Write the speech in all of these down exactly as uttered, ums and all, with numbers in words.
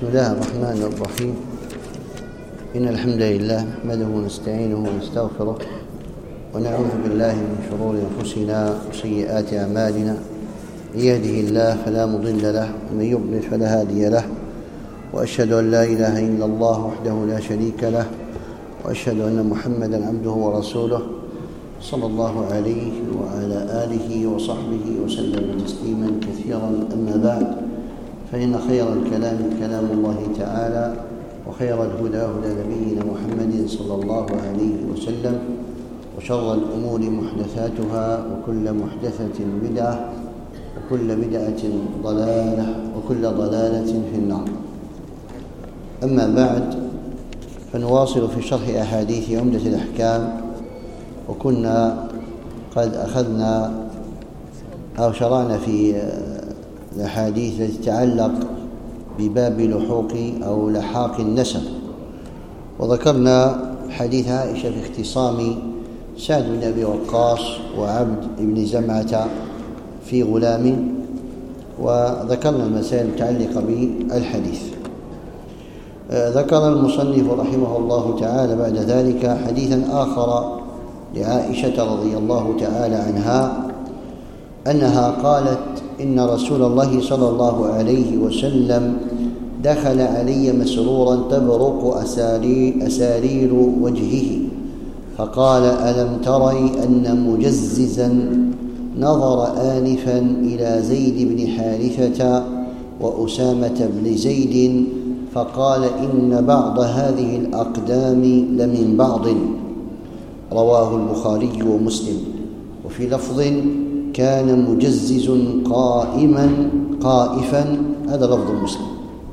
بسم الله الرحمن الرحيم. إن الحمد لله نحمده ونستعينه ونستغفره ونعوذ بالله من شرور أنفسنا وسيئات أعمالنا. من يهده الله فلا مضل له ومن يضلل فلا هادي له، وأشهد أن لا إله إلا الله وحده لا شريك له، وأشهد أن محمدًا عبده ورسوله صلى الله عليه وعلى آله وصحبه وسلم تسليمًا كثيرًا. أما بعد، فإن خير الكلام كلام الله تعالى، وخير الهدى هدى نبينا محمد صلى الله عليه وسلم، وشر الأمور محدثاتها، وكل محدثة بدعة، وكل بدعة ضلالة، وكل ضلالة في النار. أما بعد، فنواصل في شرح أحاديث عمدة الأحكام، وكنا قد أخذنا أو شرعنا في الأحاديث التي تتعلق بباب لحوق أو لحاق النسب، وذكرنا حديث عائشة في اختصام سعد بن أبي وقاص وعبد بن زمعة في غلام، وذكرنا المسائل المتعلقة بالحديث. ذكر المصنف رحمه الله تعالى بعد ذلك حديثا آخر لعائشة رضي الله تعالى عنها أنها قالت: إن رسول الله صلى الله عليه وسلم دخل علي مسرورا تبرق أسارير, أسارير وجهه، فقال: ألم تري أن مجززا نظر آنفا إلى زيد بن حارثة وأسامة بن زيد، فقال: إن بعض هذه الأقدام لمن بعض. رواه البخاري ومسلم. وفي لفظ: كان مجزز قائما قائفا. هذا لفظ مسلم.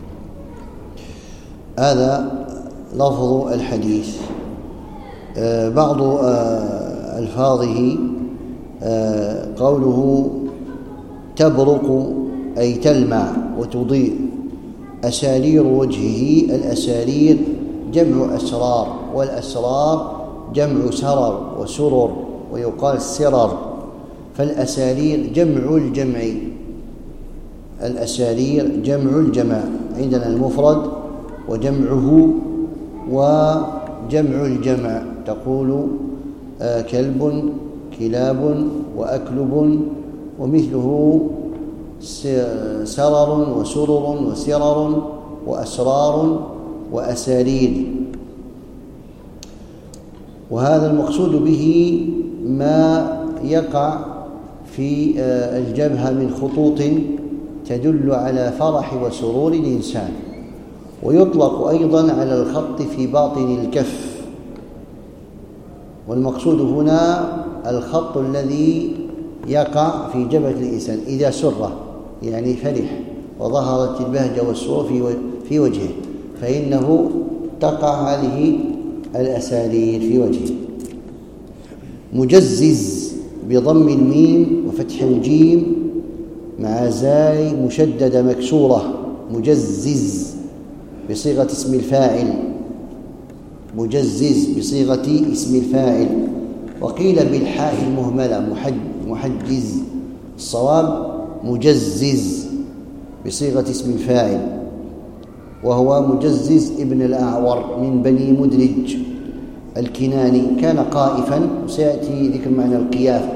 هذا لفظ الحديث. آه بعض آه ألفاظه آه قوله تبرق أي تلمع وتضيء. أسارير وجهه، الأسارير جمع أسرار، والأسرار جمع سرر وسرر، ويقال سرر، فالأسارير جمع الجمع. الأسارير جمع الجمع، عندنا المفرد وجمعه وجمع الجمع، تقول آه كلب، كلاب، وأكلب، ومثله سرر وسرر وسرر وأسرار وأسارير. وهذا المقصود به ما يقع في الجبهة من خطوط تدل على فرح وسرور الإنسان، ويطلق أيضا على الخط في باطن الكف. والمقصود هنا الخط الذي يقع في جبهة الإنسان إذا سر، يعني فرح وظهرت البهجة والسرور في وجهه، فإنه تقع هذه الأسارير في وجهه. مجزز بضم الميم وفتح الجيم مع زاي مشددة مكسورة، مجزز بصيغة اسم الفاعل، مجزز بصيغة اسم الفاعل. وقيل بالحاء المهملة محجز، الصواب مجزز بصيغة اسم الفاعل، وهو مجزز ابن الأعور من بني مدرج الكناني، كان قائفا، وسيأتي ذكر معنى القيافة،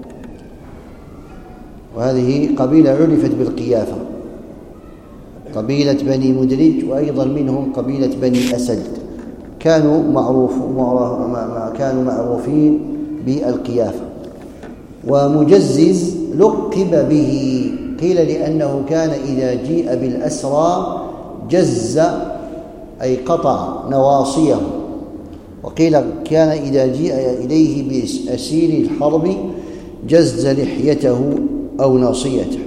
وهذه قبيلة عرفت بالقيافة، قبيلة بني مدرج، وأيضا منهم قبيلة بني أسد، كانوا معروف كانوا معروفين بالقيافة. ومجزز لقب به، قيل لأنه كان إذا جيء بالأسرى جز أي قطع نواصيه، وقيل كان إذا جيء إليه بأسير الحرب جز لحيته أو ناصيته.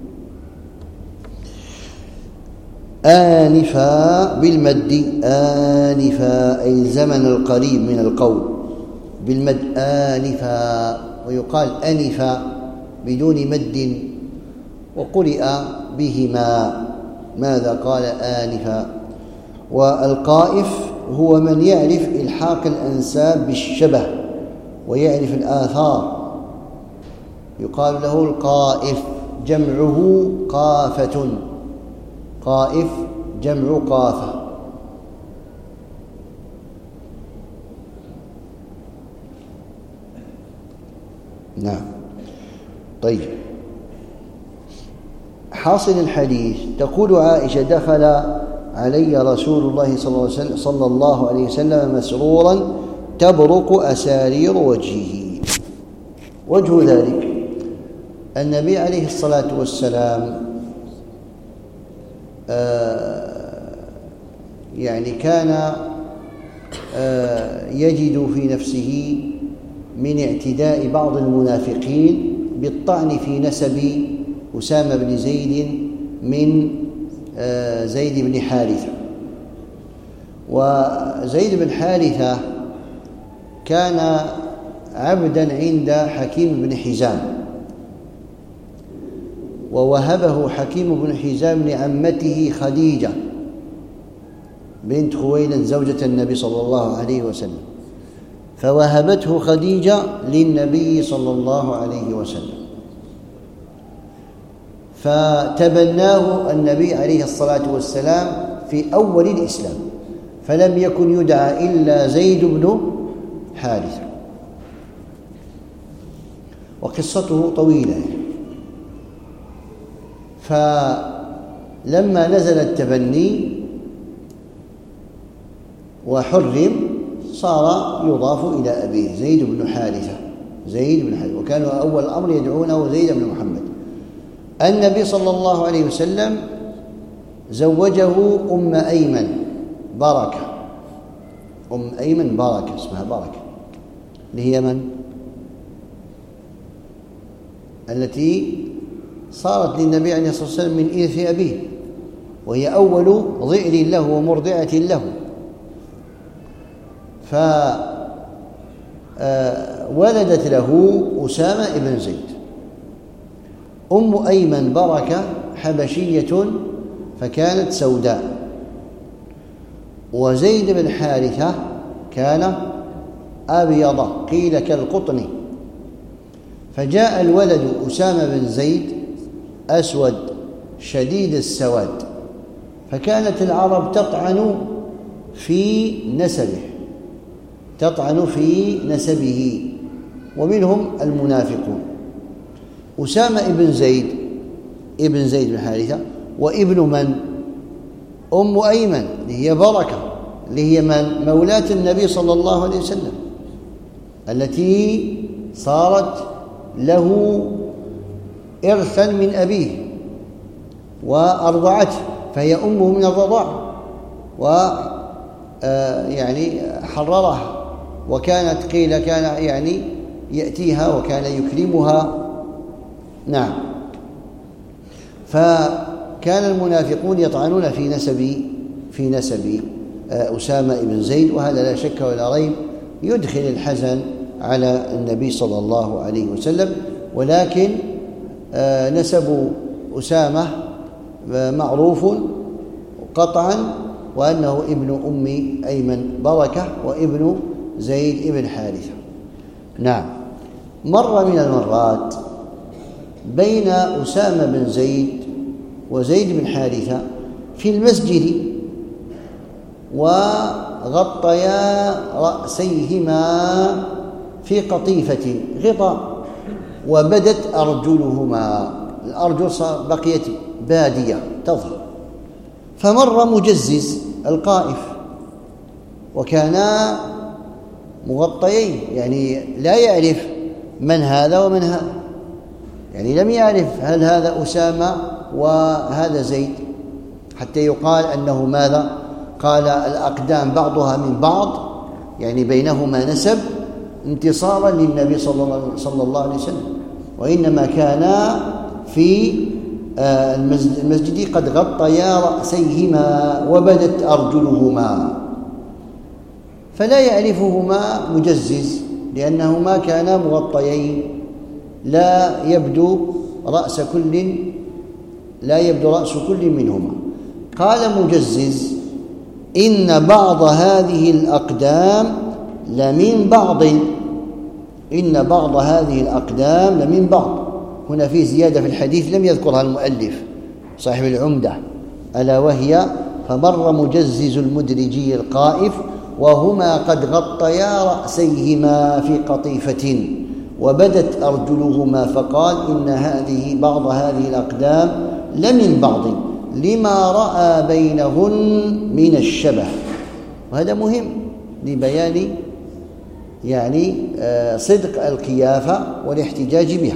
آنفا بالمد، آنفا أي الزمن القريب من القول، بالمد آنفا، ويقال أنفا بدون مد، وقرئ بهما. ماذا قال آنفا؟ والقائف هو من يعرف إلحاق الأنساب بالشبه ويعرف الآثار، يقال له القائف، جمعه قافة، قائف جمع قافة. نعم. طيب، حاصل الحديث تقول عائشة: دخل علي رسول الله صلى الله عليه وسلم مسرورا تبرق أسارير وجهه. وجه ذلك النبي عليه الصلاة والسلام آه يعني كان آه يجد في نفسه من اعتداء بعض المنافقين بالطعن في نسب أسامة بن زيد من آه زيد بن حارثة. وزيد بن حارثة كان عبدا عند حكيم بن حزام، ووهبه حكيم بن حزام لعمته خديجة بنت خويلد زوجة النبي صلى الله عليه وسلم، فوهبته خديجة للنبي صلى الله عليه وسلم، فتبناه النبي عليه الصلاة والسلام في أول الإسلام، فلم يكن يدعى إلا زيد بن حارثة، وقصته طويلة. فلما نزل التبني وحرم صار يضاف إلى أبيه زيد بن حارثة، زيد بن حارثة، وكانوا أول الأمر يدعونه زيد بن محمد. النبي صلى الله عليه وسلم زوجه أم أيمن بركة، أم أيمن بركة اسمها بركة، اللي هي من؟ التي صارت للنبي عليه الصلاة والسلام من إرث أبيه، وهي أول ظئر له ومرضعة له. فولدت له أسامة بن زيد. أم أيمن بركة حبشية فكانت سوداء، وزيد بن حارثة كان أبيض قيل كالقطن. فجاء الولد أسامة بن زيد أسود شديد السواد، فكانت العرب تطعن في نسبه تطعن في نسبه ومنهم المنافقون. أسامة بن زيد ابن زيد بن حارثة، وابن من؟ أم أيمن اللي هي بركة، اللي هي من؟ مولاة النبي صلى الله عليه وسلم، التي صارت له إرثا من أبيه وأرضعته، فهي أمه من الرضاع، ويعني حررها، وكانت قيل كان يعني يأتيها وكان يكرمها. نعم. فكان المنافقون يطعنون في نسب في نسب أسامة بن زيد، وهذا لا شك ولا ريب يدخل الحزن على النبي صلى الله عليه وسلم. ولكن نسب أسامة معروف قطعا، وأنه ابن أم أيمن بركة وابن زيد بن حارثة. نعم. مرة من المرات بين أسامة بن زيد وزيد بن حارثة في المسجد، وغطيا رأسيهما في قطيفة غطاء، وبدت أرجلهما، الأرجل بقيت بادية تظهر. فمر مجزز القائف، وكانا مغطيين، يعني لا يعرف من هذا ومن هذا، يعني لم يعرف هل هذا أسامة وهذا زيد، حتى يقال أنه ماذا؟ قال الأقدام بعضها من بعض، يعني بينهما نسب انتصارا للنبي صلى الله عليه وسلم، وإنما كانا في المسجد قد غطيا رأسيهما وبدت أرجلهما، فلا يعرفهما مجزز لأنهما كانا مغطيين، لا يبدو رأس كل لا يبدو رأس كل منهما. قال مجزز: إن بعض هذه الأقدام لمن بعض إن بعض هذه الأقدام لمن بعض. هنا في زيادة في الحديث لم يذكرها المؤلف صاحب العمدة، ألا وهي فمر مجزز المدرجي القائف وهما قد غطيا رأسيهما في قطيفة وبدت أرجلهما، فقال إن هذه بعض هذه الأقدام لمن بعض لما رأى بينهن من الشبه. وهذا مهم لبيان يعني صدق القيافة والاحتجاج بها.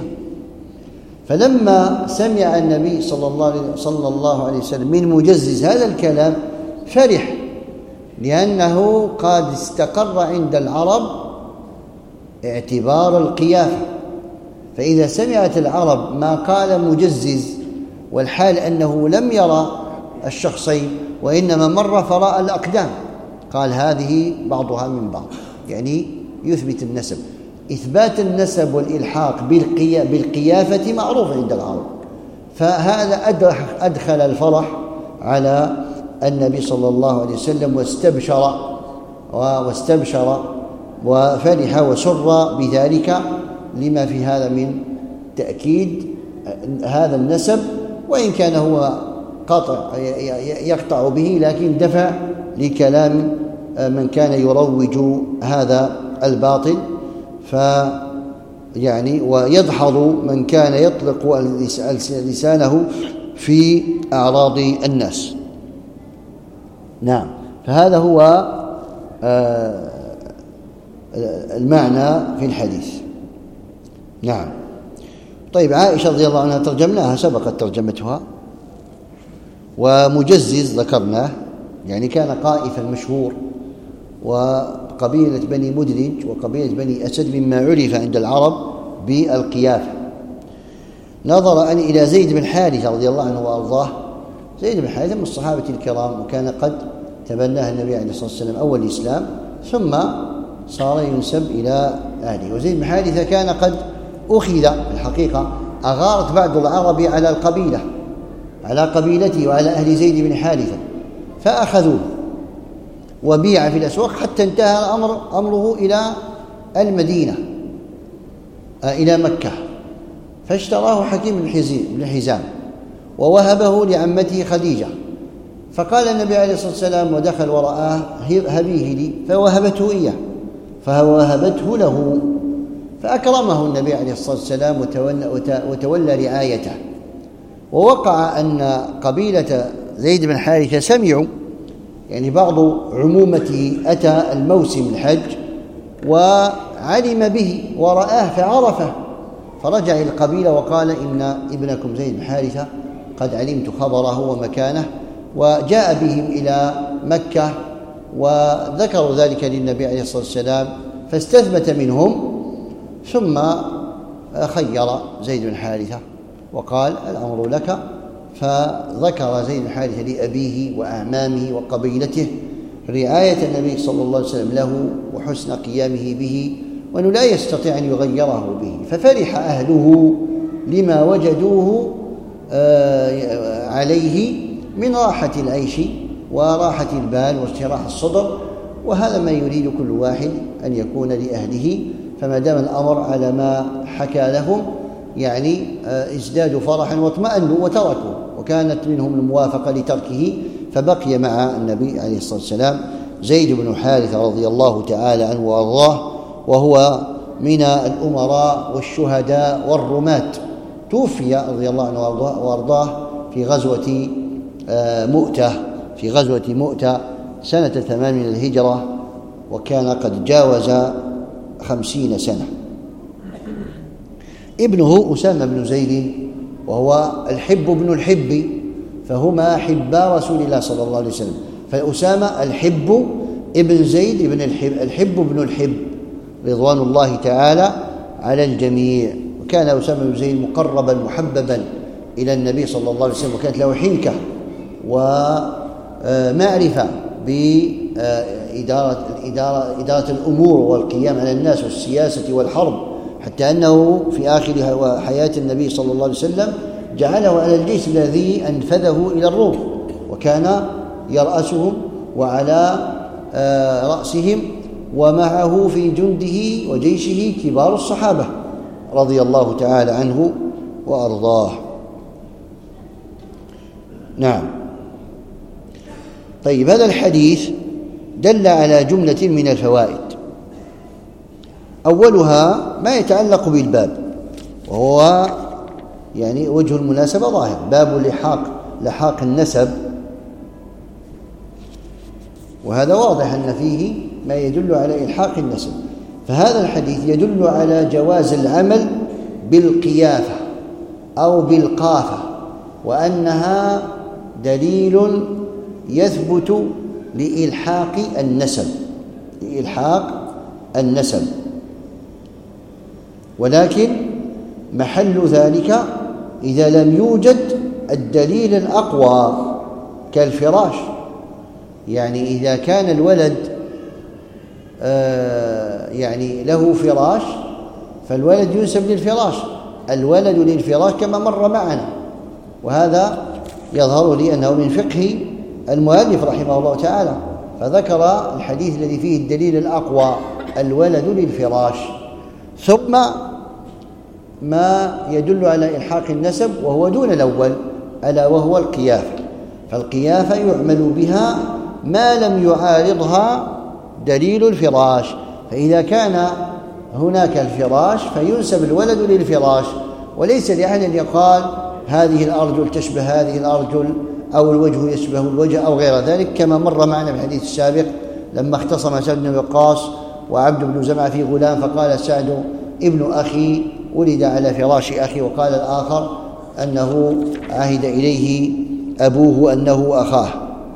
فلما سمع النبي صلى الله عليه وسلم من مجزز هذا الكلام فرح، لأنه قد استقر عند العرب اعتبار القيافة. فإذا سمعت العرب ما قال مجزز والحال أنه لم يرى الشخصين وإنما مر فرأى الأقدام، قال هذه بعضها من بعض، يعني يثبت النسب. إثبات النسب والإلحاق بالقيافة معروف عند العرب، فهذا أدخل الفرح على النبي صلى الله عليه وسلم واستبشر واستبشر وفرح وسر بذلك لما في هذا من تأكيد هذا النسب، وإن كان هو قطع يقطع به، لكن دفع لكلام من كان يروج هذا الباطل، فيعني ويدحض من كان يطلق لسانه في أعراض الناس. نعم، فهذا هو المعنى في الحديث. نعم. طيب، عائشة رضي الله عنها ترجمناها، سبقت ترجمتها. ومجزز ذكرناه، يعني كان قائفا مشهور، وقبيلة بني مدرج وقبيلة بني أسد مما عرف عند العرب بالقيافة. نظر أن إلى زيد بن حارثة رضي الله عنه وأرضاه. زيد بن حارثة من الصحابة الكرام، وكان قد تبناه النبي عليه الصلاة والسلام أول الإسلام، ثم صار ينسب إلى أهله. وزيد بن حارثة كان قد أخذ في الحقيقة، أغارت بعض العرب على القبيلة على قبيلته وعلى أهل زيد بن حارثة، فأخذوه وبيع في الأسواق حتى انتهى أمر أمره إلى المدينة، إلى مكة، فاشتراه حكيم بن حزام ووهبه لعمته خديجة. فقال النبي عليه الصلاة والسلام ودخل ورآه: هبيه لي، فوهبته إياه، فوهبته له، فأكرمه النبي عليه الصلاة والسلام وتولى رعايته. ووقع أن قبيلة زيد بن حارثة سمعوا، يعني بعض عمومته أتى الموسم الحج وعلم به ورآه فعرفه، فرجع إلى القبيلة وقال: إن ابنكم زيد بن حارثة قد علمت خبره ومكانه، وجاء بهم إلى مكة، وذكروا ذلك للنبي عليه الصلاة والسلام، فاستثبت منهم، ثم خير زيد بن حارثة وقال: الأمر لك. فذكر زيد بن حارثة لأبيه وأعمامه وقبيلته رعاية النبي صلى الله عليه وسلم له وحسن قيامه به، وأنه لا يستطيع أن يغيره به. ففرح أهله لما وجدوه عليه من راحة العيش وراحة البال واشتراح الصدر، وهذا ما يريد كل واحد أن يكون لأهله. فما دام الأمر على ما حكى لهم، يعني ازدادوا فرحا واطمأنوا وتركوا، وكانت منهم الموافقة لتركه، فبقي مع النبي عليه الصلاة والسلام زيد بن حارثة رضي الله تعالى عنه وأرضاه، وهو من الأمراء والشهداء والرماة. توفي رضي الله عنه وأرضاه في غزوة مؤتة في غزوة مؤتة سنة ثمان من الهجرة، وكان قد جاوز خمسين سنة. ابنه أسامة بن زيد، وهو الحب بن الحب، فهما حبا رسول الله صلى الله عليه وسلم. فأسامة الحب ابن زيد ابن الحب الحب بن الحب رضوان الله تعالى على الجميع. وكان أسامة بن زيد مقربا محببا إلى النبي صلى الله عليه وسلم، وكانت له حنكة ومعرفة بإدارة إدارة إدارة الأمور والقيام على الناس والسياسة والحرب، حتى أنه في آخر حياة النبي صلى الله عليه وسلم جعله على الجيش الذي أنفذه إلى الروم، وكان يرأسهم وعلى رأسهم، ومعه في جنده وجيشه كبار الصحابة رضي الله تعالى عنه وأرضاه. نعم. طيب، هذا الحديث دل على جملة من الفوائد، أولها ما يتعلق بالباب، وهو يعني وجه المناسبة ظاهر، باب لحاق لحاق النسب، وهذا واضح أن فيه ما يدل على إلحاق النسب. فهذا الحديث يدل على جواز العمل بالقيافة أو بالقافة، وأنها دليل يثبت لإلحاق النسب لإلحاق النسب ولكن محل ذلك إذا لم يوجد الدليل الأقوى كالفراش. يعني إذا كان الولد آه يعني له فراش، فالولد ينسب للفراش، الولد للفراش كما مر معنا، وهذا يظهر لي أنه من فقه المؤلف رحمه الله تعالى، فذكر الحديث الذي فيه الدليل الأقوى الولد للفراش، ثم ما يدل على إلحاق النسب وهو دون الأول، ألا وهو القيافة. فالقيافة يعمل بها ما لم يعارضها دليل الفراش، فإذا كان هناك الفراش فينسب الولد للفراش، وليس لأحد أن يقال هذه الأرجل تشبه هذه الأرجل أو الوجه يشبه الوجه أو غير ذلك، كما مر معنا في الحديث السابق لما اختصم سعد بن وقاص وعبد بن زمعة في غلام، فقال سعد ابن أخي ولد على فراش أخي، وقال الآخر أنه عهد إليه أبوه أنه أخاه.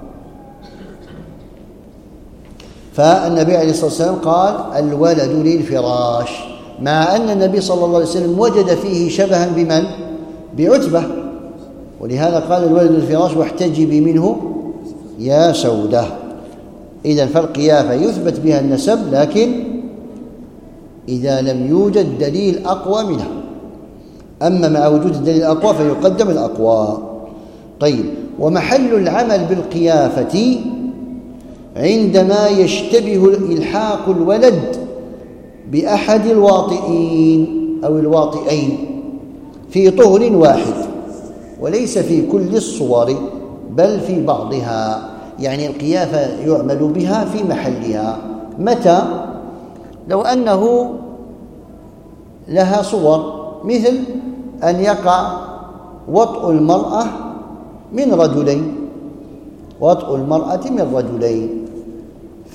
فالنبي عليه الصلاة والسلام قال الولد للفراش، مع أن النبي صلى الله عليه وسلم وجد فيه شبها بمن؟ بعتبة، ولهذا قال الولد للفراش واحتجبي منه يا سودة. إذن فالقيافة يثبت بها النسب، لكن إذا لم يوجد دليل أقوى منها، أما مع وجود الدليل الأقوى فيقدم الأقوى. طيب، ومحل العمل بالقيافة عندما يشتبه إلحاق الولد بأحد الواطئين أو الواطئين في طهر واحد، وليس في كل الصور بل في بعضها. يعني القيافة يعمل بها في محلها. متى؟ لو أنه لها صور، مثل أن يقع وطء المرأة من رجلين وطء المرأة من رجلين ف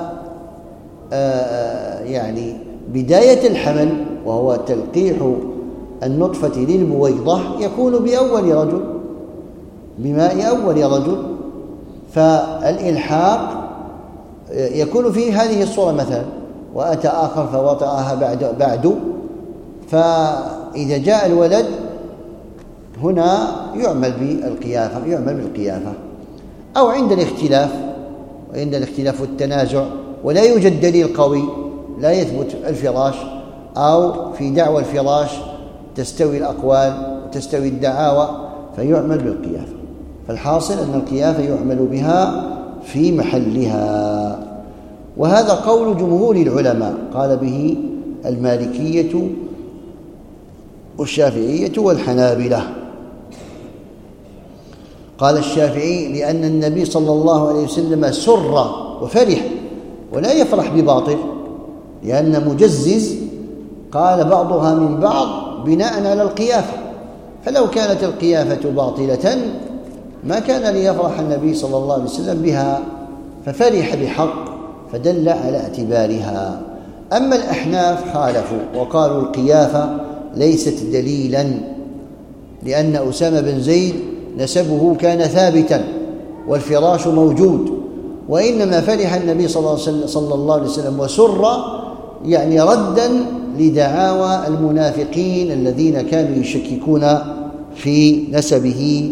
يعني بداية الحمل وهو تلقيح النطفة للبويضة يكون بأول رجل، بماء أول رجل، فالإلحاق يكون في هذه الصورة مثلا، وأتى آخر فوطأها بعد بعد فإذا جاء الولد هنا يعمل بالقيافة يعمل بالقيافة أو عند الاختلاف وعند الاختلاف والتنازع ولا يوجد دليل قوي، لا يثبت الفراش، أو في دعوى الفراش تستوي الأقوال وتستوي الدعاوى، فيعمل بالقيافة. فالحاصل أن القيافة يعمل بها في محلها، وهذا قول جمهور العلماء، قال به المالكية والشافعية والحنابلة. قال الشافعي لأن النبي صلى الله عليه وسلم سر وفرح، ولا يفرح بباطل، لأن مجزز قال بعضها من بعض بناء على القيافة، فلو كانت القيافة باطلة ما كان ليفرح النبي صلى الله عليه وسلم بها، ففرح بحق فدل على اعتبارها. أما الأحناف خالفوا وقالوا القيافة ليست دليلا، لأن أسامة بن زيد نسبه كان ثابتا والفراش موجود، وإنما فرح النبي صلى الله عليه وسلم وسر يعني ردا لدعاوى المنافقين الذين كانوا يشككون في نسبه،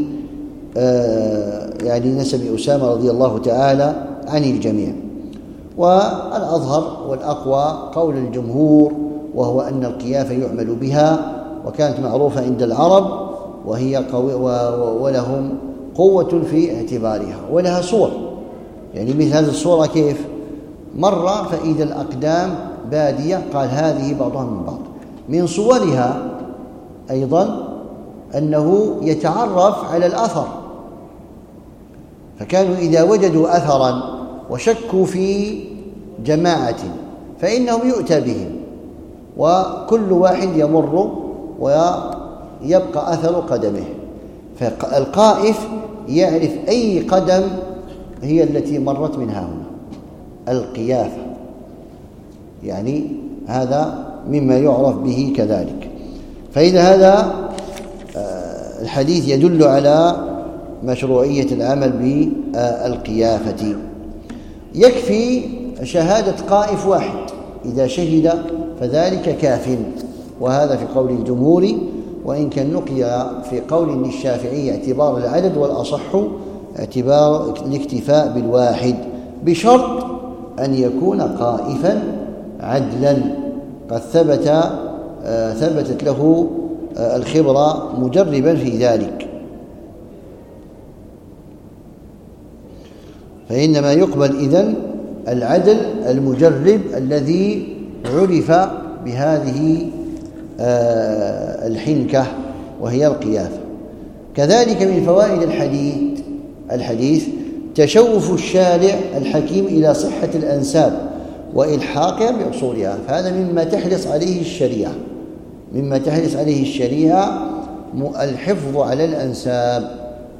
يعني نسب أسامة رضي الله تعالى عن الجميع. والأظهر والأقوى قول الجمهور، وهو أن القيافة يعمل بها، وكانت معروفة عند العرب، وهي قوي ولهم قوة في اعتبارها، ولها صور. يعني مثل هذه الصورة كيف؟ مرة فإذا الأقدام بادية، قال هذه بعضها من بعض. من صورها أيضا أنه يتعرف على الأثر، فكانوا إذا وجدوا أثرا وشكوا في جماعة فإنهم يؤتى بهم، وكل واحد يمر ويبقى أثر قدمه، فالقائف يعرف أي قدم هي التي مرت من هنا، القيافة، يعني هذا مما يعرف به كذلك. فإذا هذا الحديث يدل على مشروعية العمل بالقيافة. يكفي شهادة قائف واحد، إذا شهد فذلك كاف، وهذا في قول الجمهور، وإن كان نقي في قول الشافعي اعتبار العدد، والأصح اعتبار الاكتفاء بالواحد، بشرط أن يكون قائفا عدلا قد ثبت ثبتت له الخبرة مجربا في ذلك. فإنما يقبل إذن العدل المجرب الذي عرف بهذه الحنكة وهي القيافة. كذلك من فوائد الحديث الحديث تشوف الشارع الحكيم إلى صحة الأنساب وإلحاقها بأصولها، فهذا مما تحرص عليه الشريعة مما تحرص عليه الشريعة الحفظ على الأنساب،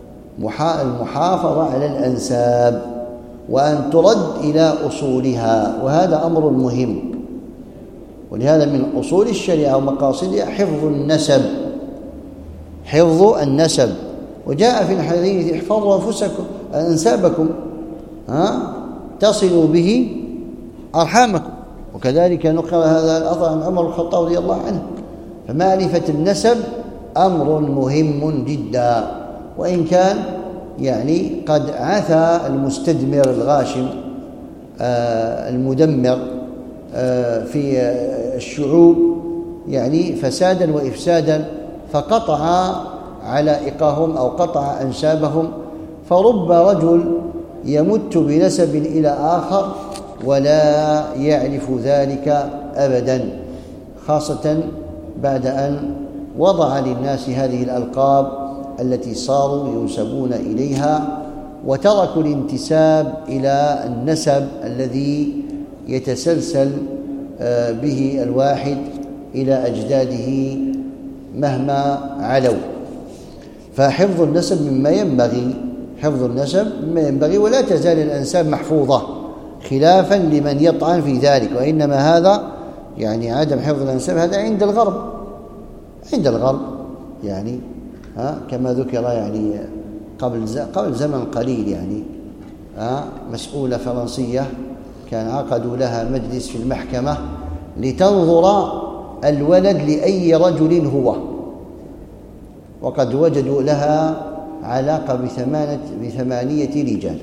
المحافظة على الأنساب، وأن ترد إلى أصولها، وهذا أمر مهم. ولهذا من أصول الشريعة ومقاصدها حفظ النسب حفظ النسب وجاء في الحديث احفظوا أنفسكم أنسابكم ها تصلوا به أرحامكم. وكذلك نقل هذا الأثر عن عمر بن الخطاب رضي الله عنه. فمعرفة النسب أمر مهم جدا، وإن كان يعني قد عثى المستدمر الغاشم آه المدمر آه في الشعوب يعني فسادا وإفسادا، فقطع علائقهم أو قطع أنسابهم، فرب رجل يمت بنسب إلى آخر ولا يعرف ذلك أبدا، خاصة بعد أن وضع للناس هذه الألقاب التي صاروا ينسبون إليها، وتركوا الانتساب إلى النسب الذي يتسلسل به الواحد إلى أجداده مهما علوا. فحفظ النسب مما ينبغي حفظ النسب مما ينبغي، ولا تزال الأنساب محفوظة خلافا لمن يطعن في ذلك. وإنما هذا يعني عدم حفظ الأنساب هذا عند الغرب عند الغرب يعني ها كما ذكر يعني قبل قبل زمن قليل يعني ها مسؤولة فرنسية كان عقدوا لها مجلس في المحكمة لتنظر الولد لأي رجل هو، وقد وجدوا لها علاقة بثمانية بثمانية رجال،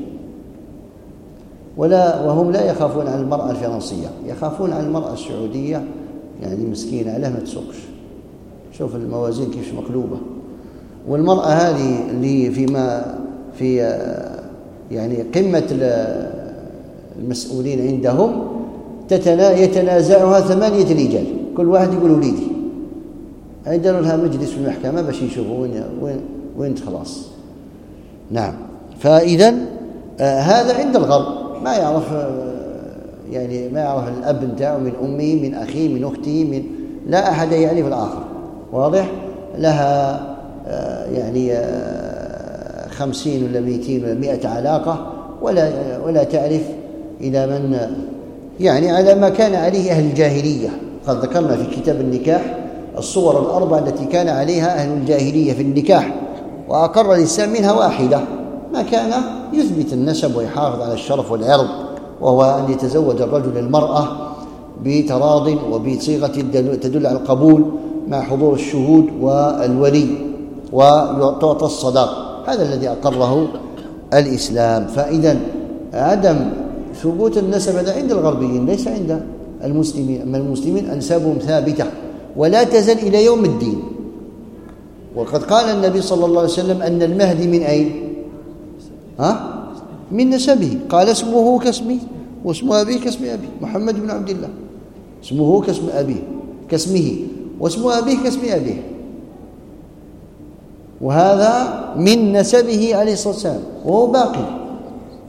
ولا وهم لا يخافون عن المرأة الفرنسية، يخافون عن المرأة السعودية يعني مسكينة عليها ما تسوقش. شوف الموازين كيف مقلوبة. والمرأة هذه اللي فيما في يعني قمة المسؤولين عندهم يتنازعها ثمانية رجال، كل واحد يقول وليدي. عندنا لها مجلس في المحكمة باش يشوفوا وين وين وين خلاص. نعم. فإذا آه هذا عند الغرب ما يعرف آه يعني ما يعرف الأب نتاعو من أمه من أخيه من أخته من لا أحد يعرف الآخر، واضح؟ لها آه يعني آه خمسين ولا مئتين ولا مئة علاقة، ولا ولا تعرف إلى من يعني على ما كان عليه أهل الجاهلية. قد ذكرنا في كتاب النكاح الصور الأربع التي كان عليها أهل الجاهلية في النكاح، وأقر الإسلام منها واحدة، ما كان يثبت النسب ويحافظ على الشرف والعرض، وهو أن يتزوج الرجل المرأة بتراض وبصيغة تدل على القبول مع حضور الشهود والولي، وتعطى الصداق. هذا الذي أقره الإسلام. فإذا عدم ثبوت النسب هذا عند الغربيين ليس عند المسلمين. أما المسلمين أنسابهم ثابتة ولا تزل إلى يوم الدين. وقد قال النبي صلى الله عليه وسلم أن المهدي من أين؟ ها؟ من نسبه. قال اسمه كاسمه واسم أبيه كاسم أبيه، محمد بن عبد الله اسمه كاسم أبيه كاسمه واسم أبيه كاسم أبيه، وهذا من نسبه عليه الصلاة والسلام وهو باقي.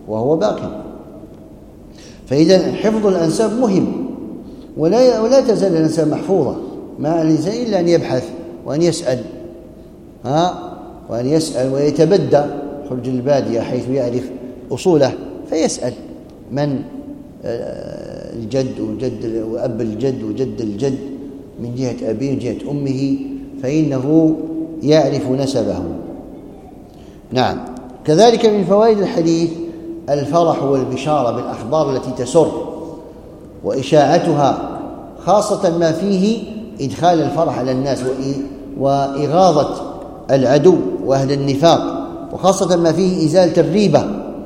وهو باق. فإذا حفظ الأنساب مهم، ولا ولا تزال الأنساب محفوظة، ما الإنسان إلا أن يبحث وأن يسأل ها وأن يسأل ويتبدى، خرج البادية حيث يعرف أصوله فيسأل من الجد وجد وأب الجد وجد الجد من جهة أبيه ومن جهة أمه، فإنه يعرف نسبه. نعم. كذلك من فوائد الحديث الفرح والبشارة بالأخبار التي تسر وإشاعتها، خاصة ما فيه إدخال الفرح على الناس وإغاظة العدو وأهل النفاق، وخاصة ما فيه إزالة الريبة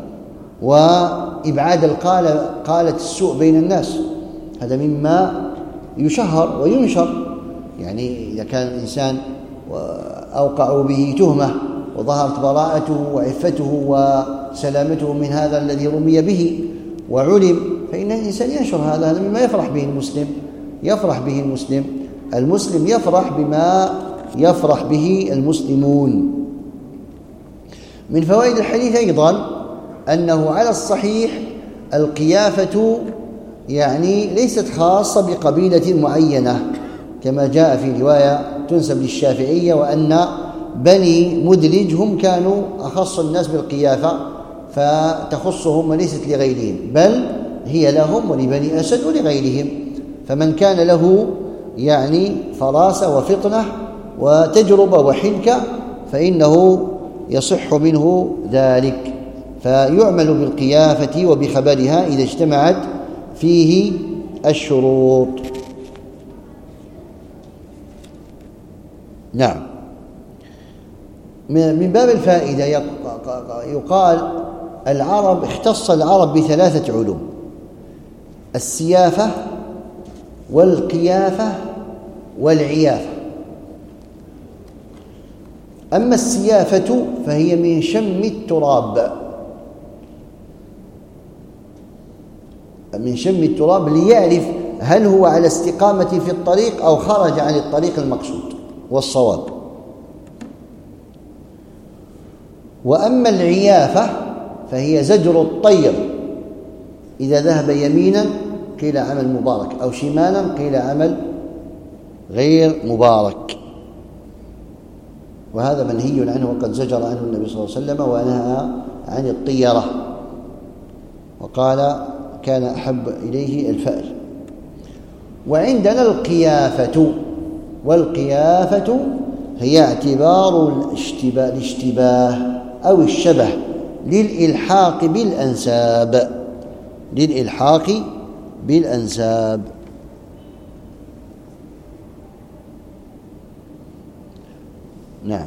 وإبعاد القالة قالة السوء بين الناس. هذا مما يشهر وينشر. يعني إذا كان الإنسان أوقعوا به تهمة وظهرت براءته وعفته وسلامته من هذا الذي رمي به وعلم، فإن الإنسان ينشر هذا. هذا مما يفرح به المسلم يفرح به المسلم المسلم يفرح بما يفرح به المسلمون. من فوائد الحديث أيضا أنه على الصحيح القيافة يعني ليست خاصة بقبيلة معينة، كما جاء في رواية تنسب للشافعية وأن بني مدلج هم كانوا أخص الناس بالقيافة فتخصهم وليست لغيرهم، بل هي لهم ولبني أسد ولغيرهم. فمن كان له يعني فراسة وفطنة وتجربة وحنكة فإنه يصح منه ذلك، فيعمل بالقيافة وبخبرها إذا اجتمعت فيه الشروط. نعم. من باب الفائدة يقال العرب اختص العرب بثلاثة علوم: السيافة والقيافة والعيافة. أما السيافة فهي من شم التراب من شم التراب ليعرف هل هو على استقامة في الطريق أو خرج عن الطريق المقصود والصواب. وأما العيافة فهي زجر الطير، إذا ذهب يمينا قيل عمل مبارك أو شمالا قيل عمل غير مبارك، وهذا منهي عنه وقد زجر عنه النبي صلى الله عليه وسلم ونهى عن الطيرة وقال كان أحب إليه الفأل. وعندنا القيافة، والقيافة هي اعتبار الاشتباه, الاشتباه أو الشبه للإلحاق بالأنساب للإلحاق بالأنساب. نعم.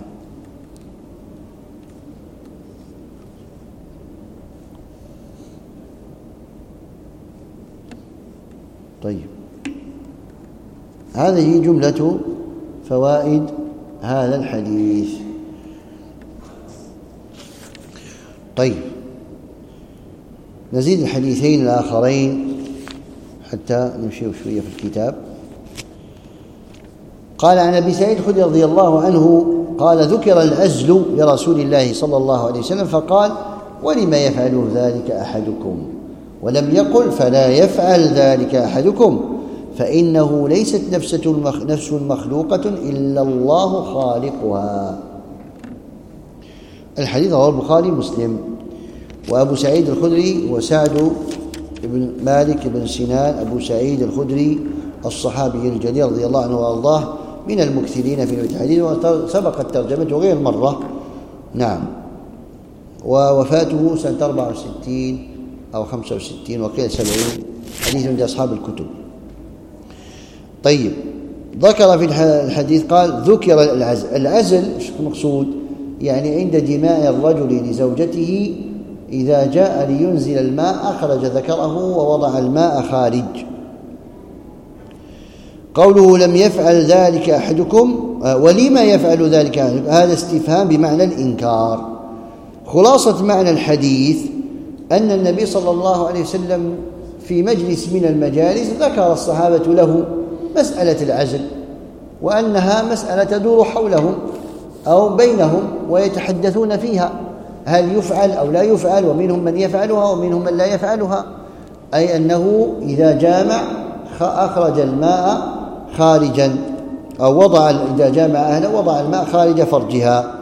طيب، هذه جملة فوائد هذا الحديث. طيب، نزيد الحديثين الآخرين حتى نمشي شوية في الكتاب. قال عن أبي سعيد الخدري رضي الله عنه قال ذكر العزل لرسول الله صلى الله عليه وسلم فقال ولم يفعل ذلك أحدكم، ولم يقل فلا يفعل ذلك أحدكم، فإنه ليست نفس مخلوقة إلا الله خالقها. الحديث رواه البخاري مسلم. وأبو سعيد الخدري وسعد بن مالك بن سنان أبو سعيد الخدري الصحابي الجليل رضي الله عنه وأرضاه من المكثرين في الحديث، وسبقت ترجمته غير مرة. نعم. ووفاته سنة أربعة وستين أو خمسة وستين وقيل سبعين، حديث عند أصحاب الكتب. طيب، ذكر في الحديث قال ذكر العزل. العزل المقصود يعني عند جماع الرجل لزوجته إذا جاء لينزل الماء أخرج ذكره ووضع الماء خارج. قوله لم يفعل ذلك أحدكم ولما يفعل ذلك أحدكم، هذا استفهام بمعنى الإنكار. خلاصة معنى الحديث أن النبي صلى الله عليه وسلم في مجلس من المجالس ذكر الصحابة له مسألة العزل، وأنها مسألة تدور حولهم أو بينهم ويتحدثون فيها، هل يفعل أو لا يفعل، ومنهم من يفعلها ومنهم من لا يفعلها، أي أنه إذا جامع أخرج الماء خارجا، أو وضع إذا جامع أهله وضع الماء خارج فرجها.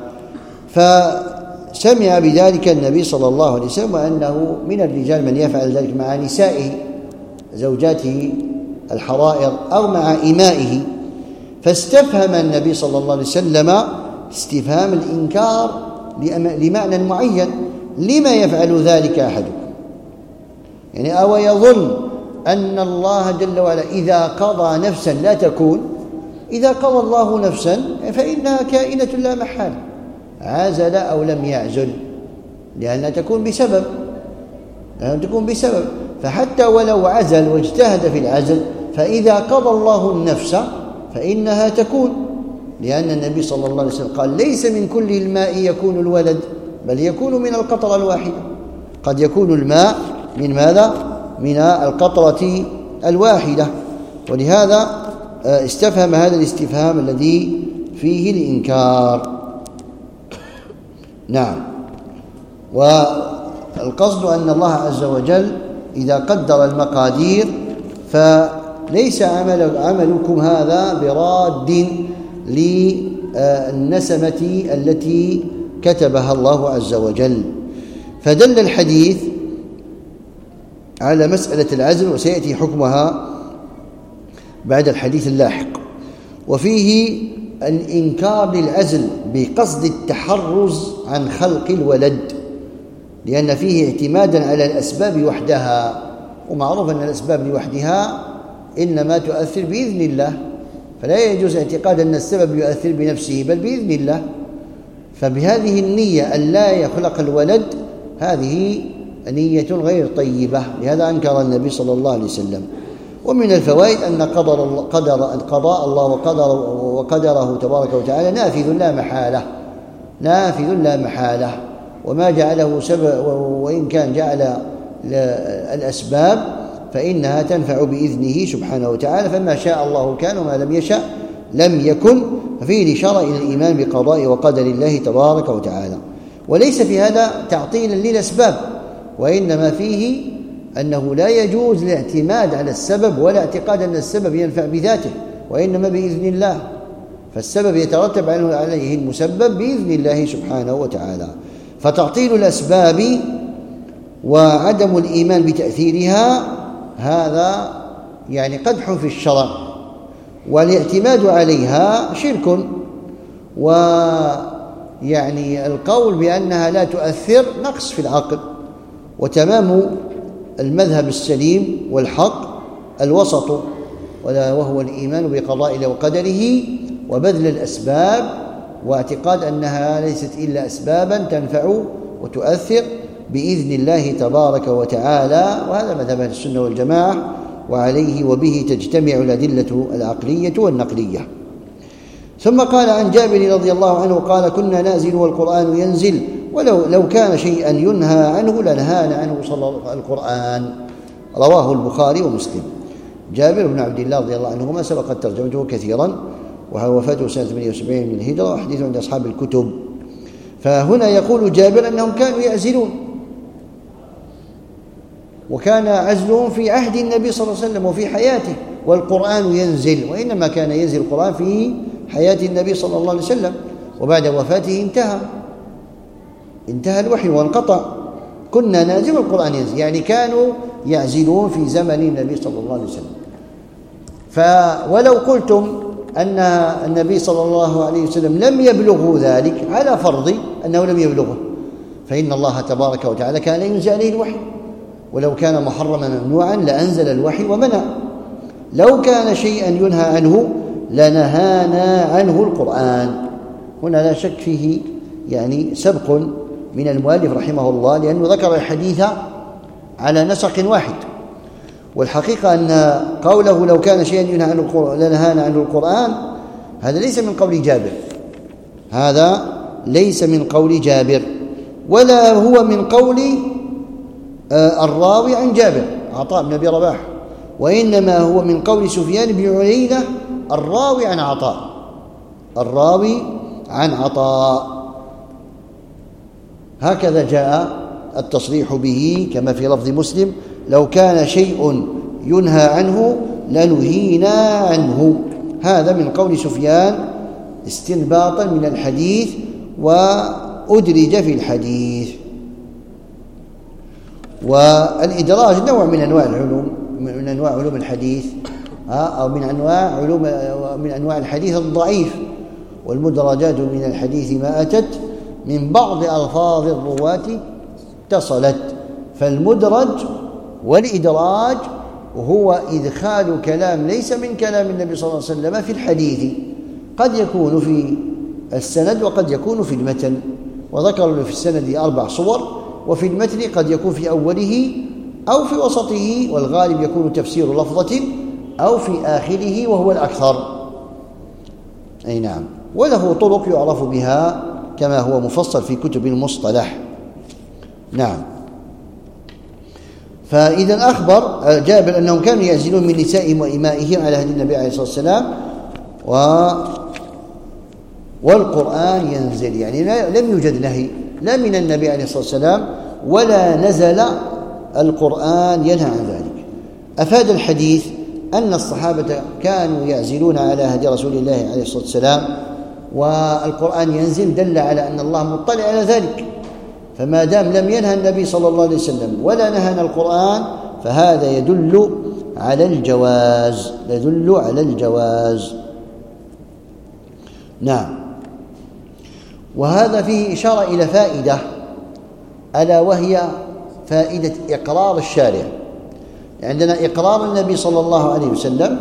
فسمع بذلك النبي صلى الله عليه وسلم، وأنه من الرجال من يفعل ذلك مع نسائه زوجاته الحرائر أو مع إمائه. فاستفهم النبي صلى الله عليه وسلم استفهام الإنكار لمعنى معين: لما يفعل ذلك أحدكم؟ يعني أو يظن أن الله جل وعلا إذا قضى نفسا لا تكون، إذا قضى الله نفسا فإنها كائنة لا محالة، عزل أو لم يعزل، لأنها تكون بسبب، لأنها تكون بسبب. فحتى ولو عزل واجتهد في العزل، فإذا قضى الله النفس فإنها تكون، لأن النبي صلى الله عليه وسلم قال: ليس من كل الماء يكون الولد، بل يكون من القطرة الواحدة. قد يكون الماء من ماذا؟ من القطرة الواحدة. ولهذا استفهم هذا الاستفهام الذي فيه الإنكار. نعم. والقصد أن الله عز وجل إذا قدر المقادير فليس عمل عملكم هذا براد للنسمة التي كتبها الله عز وجل. فدل الحديث على مسألة العزل، وسيأتي حكمها بعد الحديث اللاحق. وفيه الإنكار للعزل بقصد التحرز عن خلق الولد، لأن فيه اعتمادا على الأسباب وحدها، ومعروف أن الأسباب لوحدها إنما تؤثر بإذن الله، فلا يجوز اعتقاد أن السبب يؤثر بنفسه بل بإذن الله. فبهذه النية أن لا يخلق الولد، هذه نية غير طيبة، لهذا أنكر النبي صلى الله عليه وسلم. ومن الفوائد أن قدر الله قدر قضاء الله وقدر وقدره تبارك وتعالى نافذ لا محالة، نافذ لا محالة، وما جعله سبب، وإن كان جعل الأسباب فإنها تنفع بإذنه سبحانه وتعالى، فما شاء الله كان وما لم يشأ لم يكن. ففيه الإشارة إلى الإيمان بقضاء وقدر الله تبارك وتعالى، وليس في هذا تعطيلا للأسباب، وإنما فيه أنه لا يجوز الاعتماد على السبب ولا اعتقاد أن السبب ينفع بذاته، وإنما بإذن الله، فالسبب يترتب عليه المسبب بإذن الله سبحانه وتعالى. فتعطيل الأسباب وعدم الإيمان بتأثيرها هذا يعني قدح في الشرع، والاعتماد عليها شرك. ويعني القول بأنها لا تؤثر نقص في العقل. وتمام المذهب السليم والحق الوسط، وهو الإيمان بقضاء الله وقدره وبذل الأسباب، واعتقاد أنها ليست إلا أسبابا تنفع وتؤثر بإذن الله تبارك وتعالى. وهذا مذهب أهل السنة والجماعة، وعليه وبه تجتمع الأدلة العقلية والنقلية. ثم قال عن جابر رضي الله عنه قال: كنا نازل والقرآن ينزل، ولو لو كان شيئا ينهى عنه لنهانا عنه صلى الله القرآن. رواه البخاري ومسلم. جابر بن عبد الله رضي الله عنهما سبقت ترجمته كثيرا، وهو وفاته سنة ثمانية وسبعين من الهجرة، وحديث عند أصحاب الكتب. فهنا يقول جابر أنهم كانوا يعزلون، وكان عزلهم في عهد النبي صلى الله عليه وسلم وفي حياته، والقرآن ينزل، وإنما كان ينزل القرآن في حياة النبي صلى الله عليه وسلم، وبعد وفاته انتهى انتهى الوحي وانقطع. كنا نازل القرآن ينزل، يعني كانوا يعزلون في زمن النبي صلى الله عليه وسلم. فولو قلتم أن النبي صلى الله عليه وسلم لم يبلغه ذلك، على فرض أنه لم يبلغه، فإن الله تبارك وتعالى كان ينزل عليه الوحي، ولو كان محرما ممنوعا لأنزل الوحي ومنع. لو كان شيئا ينهى عنه لنهانا عنه القرآن. هنا لا شك فيه يعني سبق من المؤلف رحمه الله، لأنه ذكر الحديث على نسق واحد. والحقيقة أن قوله لو كان شيئا ينهى عنه القرآن لنهانا عنه القرآن، هذا ليس من قول جابر، هذا ليس من قول جابر، ولا هو من قول الراوي عن جابر عطاء بن أبي رباح، وإنما هو من قول سفيان بن عيينة الراوي عن عطاء الراوي عن عطاء هكذا جاء التصريح به كما في لفظ مسلم: لو كان شيء ينهى عنه لنهينا عنه. هذا من قول سفيان استنباطا من الحديث وأدرج في الحديث. والإدراج نوع من أنواع العلوم، من أنواع علوم الحديث، أو من أنواع علوم من أنواع الحديث الضعيف. والمدرجات من الحديث ما أتت من بعض ألفاظ الرواة اتصلت. فالمدرج والإدراج هو إدخال كلام ليس من كلام النبي صلى الله عليه وسلم في الحديث، قد يكون في السند وقد يكون في المتن. وذكروا في السند أربع صور، وفي المتن قد يكون في أوله أو في وسطه، والغالب يكون تفسير لفظة، أو في آخره وهو الأكثر. أي نعم. وله طرق يعرف بها كما هو مفصل في كتب المصطلح. نعم. فإذا أخبر جابر أنهم كانوا يعزلون من نسائهم وإمائهم على هدي النبي عليه الصلاة والسلام، و والقرآن ينزل، يعني لم يوجد نهي لا من النبي عليه الصلاة والسلام ولا نزل القرآن ينهى عن ذلك. أفاد الحديث أن الصحابة كانوا يعزلون على هدي رسول الله عليه الصلاة والسلام والقرآن ينزل، دل على أن الله مطلع على ذلك. فما دام لم ينهى النبي صلى الله عليه وسلم ولا نهى القرآن فهذا يدل على الجواز، يدل على الجواز. نعم. وهذا فيه إشارة إلى فائدة، ألا وهي فائدة إقرار الشارع. عندنا إقرار النبي صلى الله عليه وسلم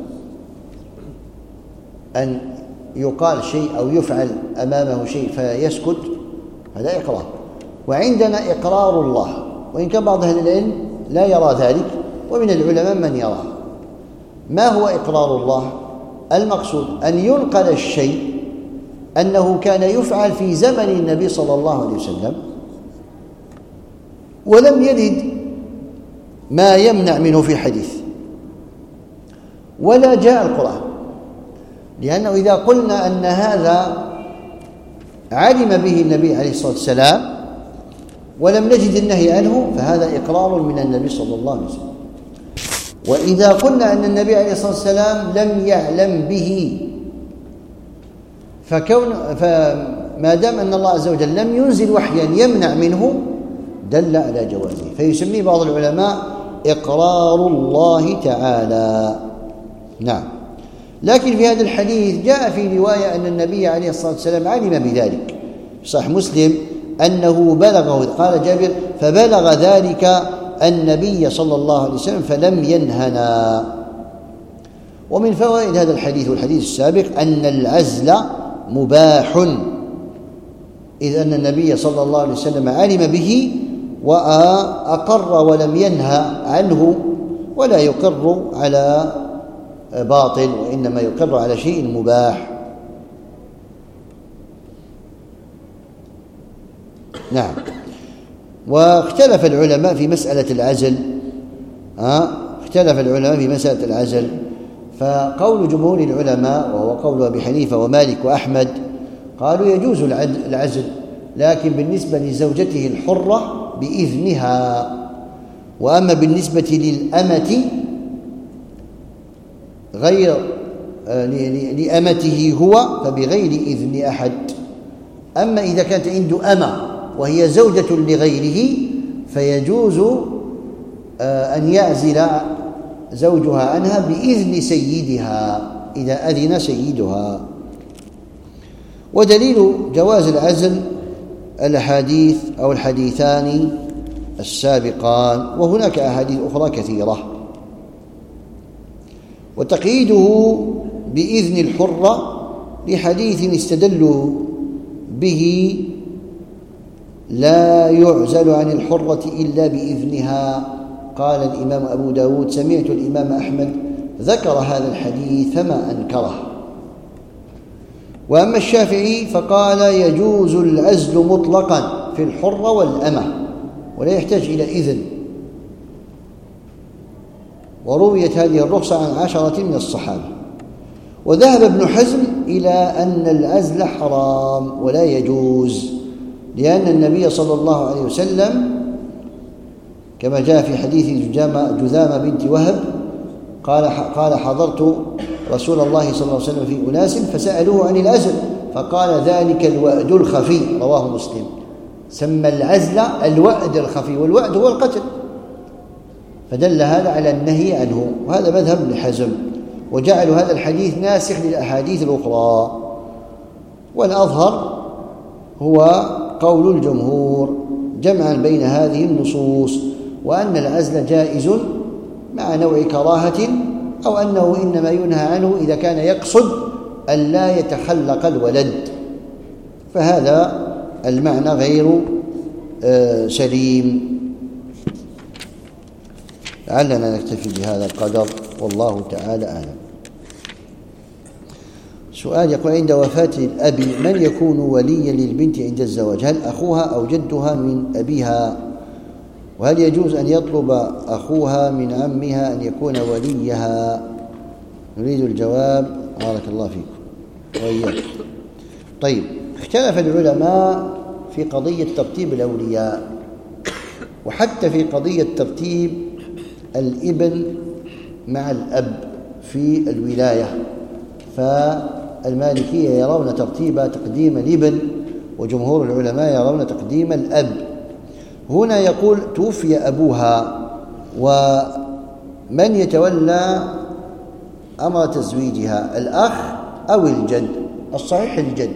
أن يقال شيء أو يفعل أمامه شيء فيسكت، هذا إقرار. وعندنا إقرار الله، وإن كان بعض أهل العلم لا يرى ذلك، ومن العلماء من يراه. ما هو إقرار الله؟ المقصود أن ينقل الشيء أنه كان يفعل في زمن النبي صلى الله عليه وسلم ولم يرد ما يمنع منه في حديث ولا جاء القرآن. لأنه إذا قلنا أن هذا علم به النبي عليه الصلاة والسلام ولم نجد النهي عنه فهذا إقرار من النبي صلى الله عليه وسلم. وإذا قلنا أن النبي عليه الصلاة والسلام لم يعلم به فكون فما دام أن الله عز وجل لم ينزل وحيا يمنع منه دل على جوازه، فيسميه بعض العلماء إقرار الله تعالى. نعم. لكن في هذا الحديث جاء في رواية أن النبي عليه الصلاة والسلام علم بذلك. صحيح مسلم أنه بلغه، قال جابر: فبلغ ذلك النبي صلى الله عليه وسلم فلم ينهنا. ومن فوائد هذا الحديث والحديث السابق أن العزل مباح، إذ أن النبي صلى الله عليه وسلم علم به وأقر ولم ينهى عنه، ولا يقر على باطل وإنما يقر على شيء مباح. نعم. واختلف العلماء في مسألة العزل، ها اختلف العلماء في مسألة العزل. فقول جمهور العلماء وهو قول أبي حنيفة ومالك وأحمد قالوا يجوز العزل، لكن بالنسبة لزوجته الحرة بإذنها، وأما بالنسبة للأمة غير لأمته هو فبغير إذن أحد. أما إذا كانت عنده أمة وهي زوجة لغيره فيجوز أن يعزل زوجها عنها بإذن سيدها إذا أذن سيدها. ودليل جواز العزل الأحاديث أو الحديثان السابقان، وهناك أحاديث أخرى كثيرة. وتقييده بإذن الحرة لحديث استدلوا به: لا يعزل عن الحرة إلا بإذنها. قال الإمام أبو داود: سمعت الإمام أحمد ذكر هذا الحديث فما أنكره. وأما الشافعي فقال: يجوز العزل مطلقا في الحرة والأمة ولا يحتاج إلى إذن. ورويت هذه الرخصة عن عشرة من الصحابة. وذهب ابن حزم إلى أن العزل حرام ولا يجوز، لأن النبي صلى الله عليه وسلم كما جاء في حديث جذامة بنت وهب قال قال حضرت رسول الله صلى الله عليه وسلم في أناس فسألوه عن العزل فقال ذلك الوأد الخفي، رواه مسلم. سمى العزل الوأد الخفي، والوأد هو القتل، فدل هذا على النهي عنه، وهذا مذهب ابن حزم، وجعلوا هذا الحديث ناسخ للأحاديث الأخرى. والأظهر هو قول الجمهور جمعا بين هذه النصوص، وأن العزل جائز مع نوع كراهة، أو أنه إنما ينهى عنه إذا كان يقصد أن لا يتخلق الولد، فهذا المعنى غير سليم. لعلنا نكتفي بهذا القدر، والله تعالى أعلم. سؤال يقول: عند وفاة الأب من يكون وليا للبنت عند الزواج؟ هل أخوها أو جدها من أبيها؟ وهل يجوز أن يطلب أخوها من عمها أن يكون وليها؟ نريد الجواب، بارك الله فيكم وإياكم. طيب، اختلف العلماء في قضية ترتيب الأولياء، وحتى في قضية ترتيب الابن مع الأب في الولاية، فالمالكية يرون ترتيب تقديم الابن، وجمهور العلماء يرون تقديم الأب. هنا يقول: توفي أبوها، ومن يتولى أمر تزويجها، الأخ أو الجد؟ الصحيح الجد،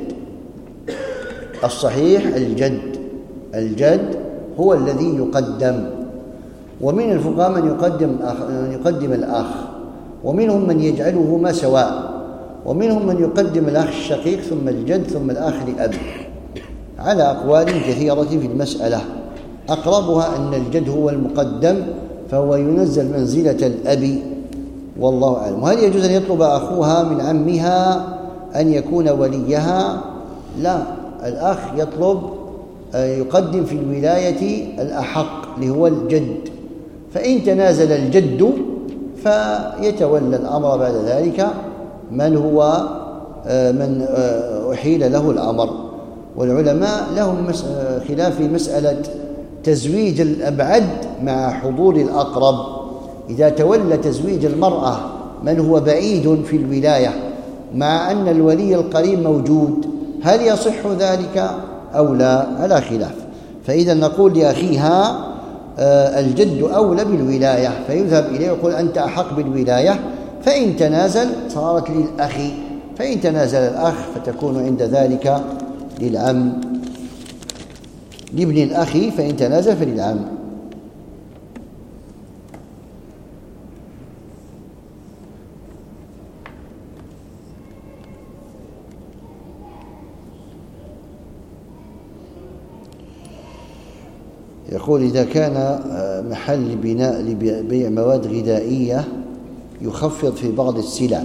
الصحيح الجد، الجد هو الذي يقدم. ومن الفقهاء من يقدم من يقدم الأخ، ومنهم من يجعلهما سواء، ومنهم من يقدم الأخ الشقيق ثم الجد ثم الأخ لأب، على أقوال كثيرة في المسألة. أقربها أن الجد هو المقدم، فهو ينزل منزلة الأب، والله أعلم. وهل يجوز أن يطلب أخوها من عمها أن يكون وليها؟ لا، الأخ يطلب يقدم في الولاية الأحق اللي هو الجد، فإن تنازل الجد فيتولى الأمر بعد ذلك من هو من أحيل له الأمر. والعلماء لهم خلاف في مسألة تزويج الأبعد مع حضور الأقرب. إذا تولى تزويج المرأة من هو بعيد في الولاية مع أن الولي القريب موجود، هل يصح ذلك أو لا؟ على خلاف. فإذا نقول لأخيها الجد أولى بالولاية، فيذهب إليه ويقول: أنت أحق بالولاية. فإن تنازل صارت للأخ، فإن تنازل الأخ فتكون عند ذلك للعم، لابن الأخ فإن تنازل فللعم. يقول: إذا كان محل بناء لبيع مواد غذائية يخفض في بعض السلع،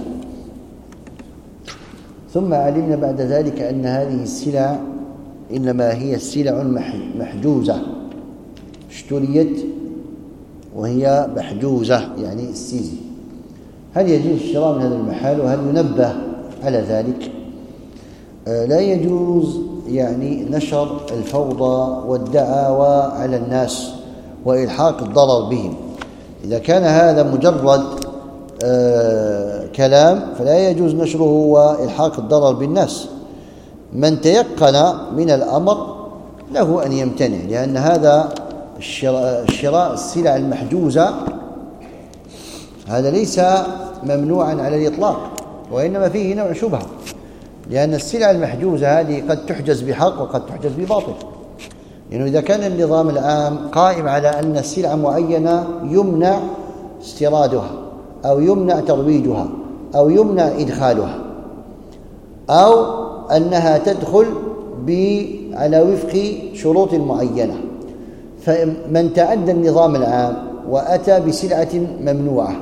ثم علمنا بعد ذلك أن هذه السلع إنما هي السلع محجوزة، اشتريت وهي محجوزة يعني السيزي، هل يجوز الشراء من هذا المحل؟ وهل ينبه على ذلك؟ آه لا يجوز يعني نشر الفوضى والدعاوى على الناس وإلحاق الضرر بهم. إذا كان هذا مجرد آه كلام فلا يجوز نشره وإلحاق الضرر بالناس. من تيقن من الأمر له أن يمتنع، لأن هذا الشراء السلع المحجوزة هذا ليس ممنوعا على الإطلاق، وإنما فيه نوع شبهة، لأن السلع المحجوزة هذه قد تحجز بحق وقد تحجز بباطل. لأنه إذا كان النظام العام قائم على أن السلعة معينة يمنع استيرادها أو يمنع ترويجها أو يمنع إدخالها، أو أنها تدخل على وفق شروط معينة، فمن تعدى النظام العام وأتى بسلعة ممنوعة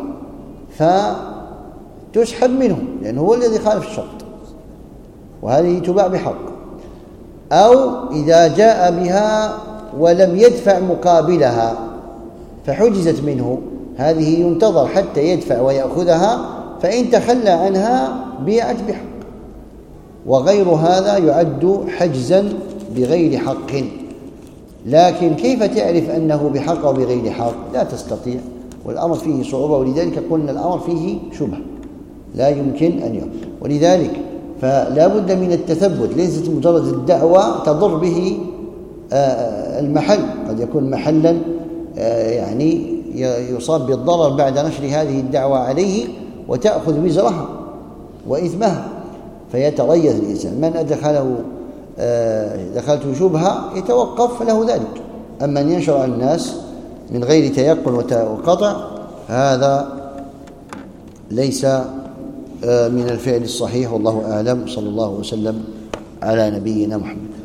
فتسحب منه، لأنه هو الذي خالف الشرط، وهذه تباع بحق. أو إذا جاء بها ولم يدفع مقابلها فحجزت منه، هذه ينتظر حتى يدفع ويأخذها، فإن تخلى عنها بيعت بحق. وغير هذا يعد حجزا بغير حق. لكن كيف تعرف أنه بحق أو بغير حق؟ لا تستطيع، والأمر فيه صعوبة، ولذلك قلنا الأمر فيه شبهة لا يمكن أن يكون. ولذلك فلا بد من التثبت، ليست مجرد الدعوة تضر به المحل، قد يكون محلا يعني يصاب بالضرر بعد نشر هذه الدعوة عليه وتأخذ وزرها وإثمها، فيتريث الإنسان. من أدخله دخلته شبهة يتوقف فله ذلك. أما أن ينشر على الناس من غير تيقن وقطع هذا ليس من الفعل الصحيح، والله أعلم. صلى الله وسلم على نبينا محمد.